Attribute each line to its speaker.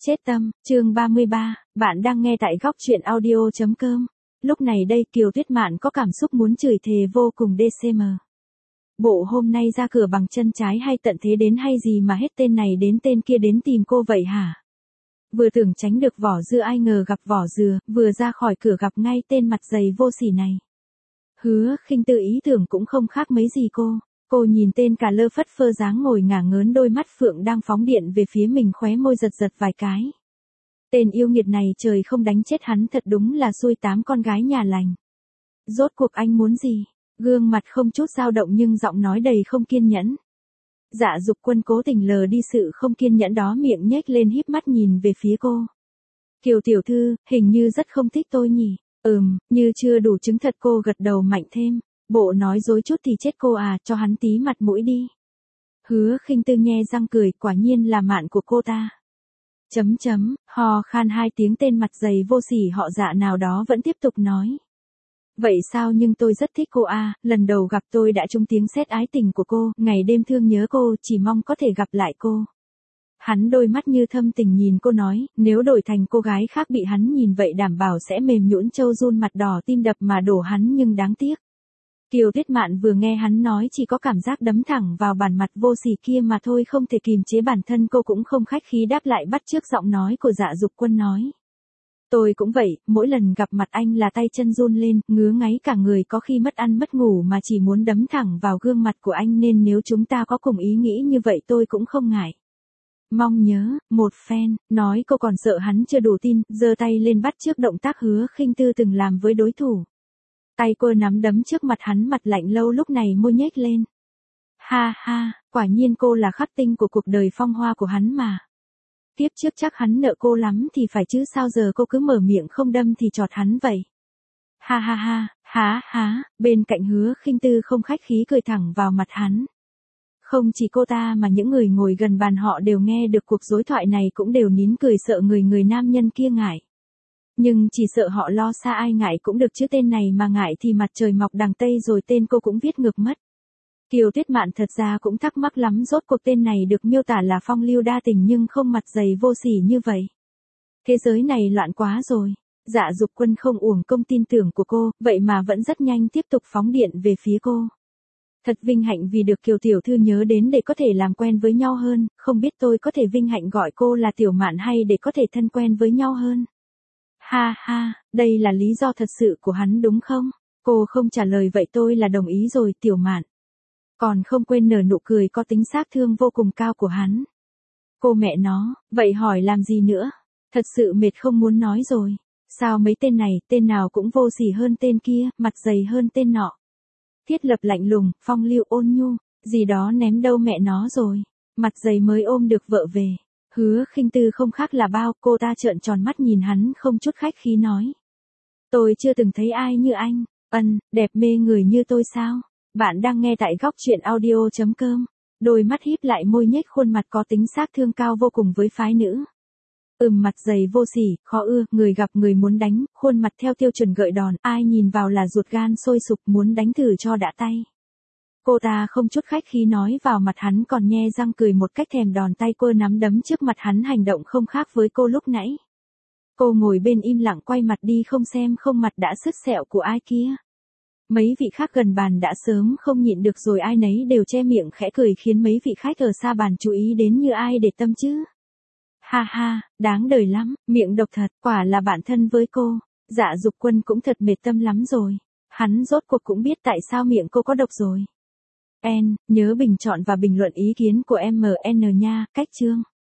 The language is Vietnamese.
Speaker 1: Chết tâm, chương 33, bạn đang nghe tại góc truyện audio.com. Lúc này đây Kiều Tuyết Mạn có cảm xúc muốn chửi thề vô cùng DCM. Bộ hôm nay ra cửa bằng chân trái hay tận thế đến hay gì mà hết tên này đến tên kia đến tìm cô vậy hả? Vừa tưởng tránh được vỏ dưa ai ngờ gặp vỏ dừa, vừa ra khỏi cửa gặp ngay tên mặt dày vô sỉ này. Hứa Khinh Tư ý tưởng cũng không khác mấy gì cô. Cô nhìn tên cả lơ phất phơ dáng ngồi ngả ngớn đôi mắt phượng đang phóng điện về phía mình, khóe môi giật giật vài cái. Tên yêu nghiệt này trời không đánh chết hắn thật đúng là xui 8 con gái nhà lành. Rốt cuộc anh muốn gì? Gương mặt không chút dao động nhưng giọng nói đầy không kiên nhẫn. Dạ Dục Quân cố tình lờ đi sự không kiên nhẫn đó, miệng nhếch lên híp mắt nhìn về phía cô. Kiều tiểu thư, hình như rất không thích tôi nhỉ? Như chưa đủ chứng thật cô gật đầu mạnh thêm. Bộ nói dối chút thì chết cô à, cho hắn tí mặt mũi đi. Hứa Khinh Tư nhe răng cười, quả nhiên là mạn của cô ta. Ho khan 2 tiếng, tên mặt dày vô sỉ họ Dạ nào đó vẫn tiếp tục nói. Vậy sao, nhưng tôi rất thích cô à, lần đầu gặp tôi đã trúng tiếng sét ái tình của cô, ngày đêm thương nhớ cô, chỉ mong có thể gặp lại cô. Hắn đôi mắt như thâm tình nhìn cô nói, nếu đổi thành cô gái khác bị hắn nhìn vậy đảm bảo sẽ mềm nhũn trâu run mặt đỏ tim đập mà đổ hắn, nhưng đáng tiếc. Kiều Tuyết Mạn vừa nghe hắn nói chỉ có cảm giác đấm thẳng vào bản mặt vô sỉ kia mà thôi, không thể kìm chế bản thân, cô cũng không khách khí đáp lại, bắt chước giọng nói của Dạ Dục Quân nói. Tôi cũng vậy, mỗi lần gặp mặt anh là tay chân run lên, ngứa ngáy cả người, có khi mất ăn mất ngủ mà chỉ muốn đấm thẳng vào gương mặt của anh, nên nếu chúng ta có cùng ý nghĩ như vậy tôi cũng không ngại. Mong nhớ, một phen, nói cô còn sợ hắn chưa đủ tin, giơ tay lên bắt chước động tác Hứa Khinh Tư từng làm với đối thủ. Tay cô nắm đấm trước mặt hắn, mặt lạnh lâu lúc này môi nhếch lên. Ha ha, quả nhiên cô là khắc tinh của cuộc đời phong hoa của hắn mà. Tiếp trước chắc hắn nợ cô lắm thì phải chứ, sao giờ cô cứ mở miệng không đâm thì chọt hắn vậy. Ha, bên cạnh Hứa Khinh Tư không khách khí cười thẳng vào mặt hắn. Không chỉ cô ta mà những người ngồi gần bàn họ đều nghe được cuộc đối thoại này cũng đều nín cười, sợ người nam nhân kia ngại. Nhưng chỉ sợ họ lo xa, ai ngại cũng được chứ, tên này mà ngại thì mặt trời mọc đằng Tây rồi, tên cô cũng viết ngược mất. Kiều Tuyết Mạn thật ra cũng thắc mắc lắm, rốt cuộc tên này được miêu tả là phong lưu đa tình nhưng không mặt dày vô sỉ như vậy. Thế giới này loạn quá rồi. Dạ Dục Quân không uổng công tin tưởng của cô, vậy mà vẫn rất nhanh tiếp tục phóng điện về phía cô. Thật vinh hạnh vì được Kiều tiểu thư nhớ đến để có thể làm quen với nhau hơn, không biết tôi có thể vinh hạnh gọi cô là Tiểu Mạn hay để có thể thân quen với nhau hơn. Ha, đây là lý do thật sự của hắn đúng không? Cô không trả lời, vậy tôi là đồng ý rồi Tiểu Mạn. Còn không quên nở nụ cười có tính xác thương vô cùng cao của hắn. Cô mẹ nó, vậy hỏi làm gì nữa? Thật sự mệt không muốn nói rồi. Sao mấy tên này, tên nào cũng vô sỉ hơn tên kia, mặt dày hơn tên nọ. Thiết Lập lạnh lùng, phong lưu ôn nhu, gì đó ném đâu mẹ nó rồi. Mặt dày mới ôm được vợ về. Hứa Khinh Tư không khác là bao, cô ta trợn tròn mắt nhìn hắn không chút khách khí nói. Tôi chưa từng thấy ai như anh, đẹp mê người như tôi sao? Bạn đang nghe tại góc truyện audio.com. Đôi mắt híp lại, môi nhếch, khuôn mặt có tính xác thương cao vô cùng với phái nữ. Mặt dày vô sỉ, khó ưa, người gặp người muốn đánh, khuôn mặt theo tiêu chuẩn gợi đòn, ai nhìn vào là ruột gan sôi sục muốn đánh thử cho đã tay. Cô ta không chút khách khí nói vào mặt hắn, còn nhe răng cười một cách thèm đòn, tay cô nắm đấm trước mặt hắn, hành động không khác với cô lúc nãy. Cô ngồi bên im lặng quay mặt đi không xem không mặt đã sứt sẹo của ai kia. Mấy vị khác gần bàn đã sớm không nhịn được rồi, ai nấy đều che miệng khẽ cười khiến mấy vị khách ở xa bàn chú ý đến như ai để tâm chứ. Ha, đáng đời lắm, miệng độc thật, quả là bạn thân với cô. Dạ Dục Quân cũng thật mệt tâm lắm rồi. Hắn rốt cuộc cũng biết tại sao miệng cô có độc rồi. Nhớ bình chọn và bình luận ý kiến của MN nha, cách chương.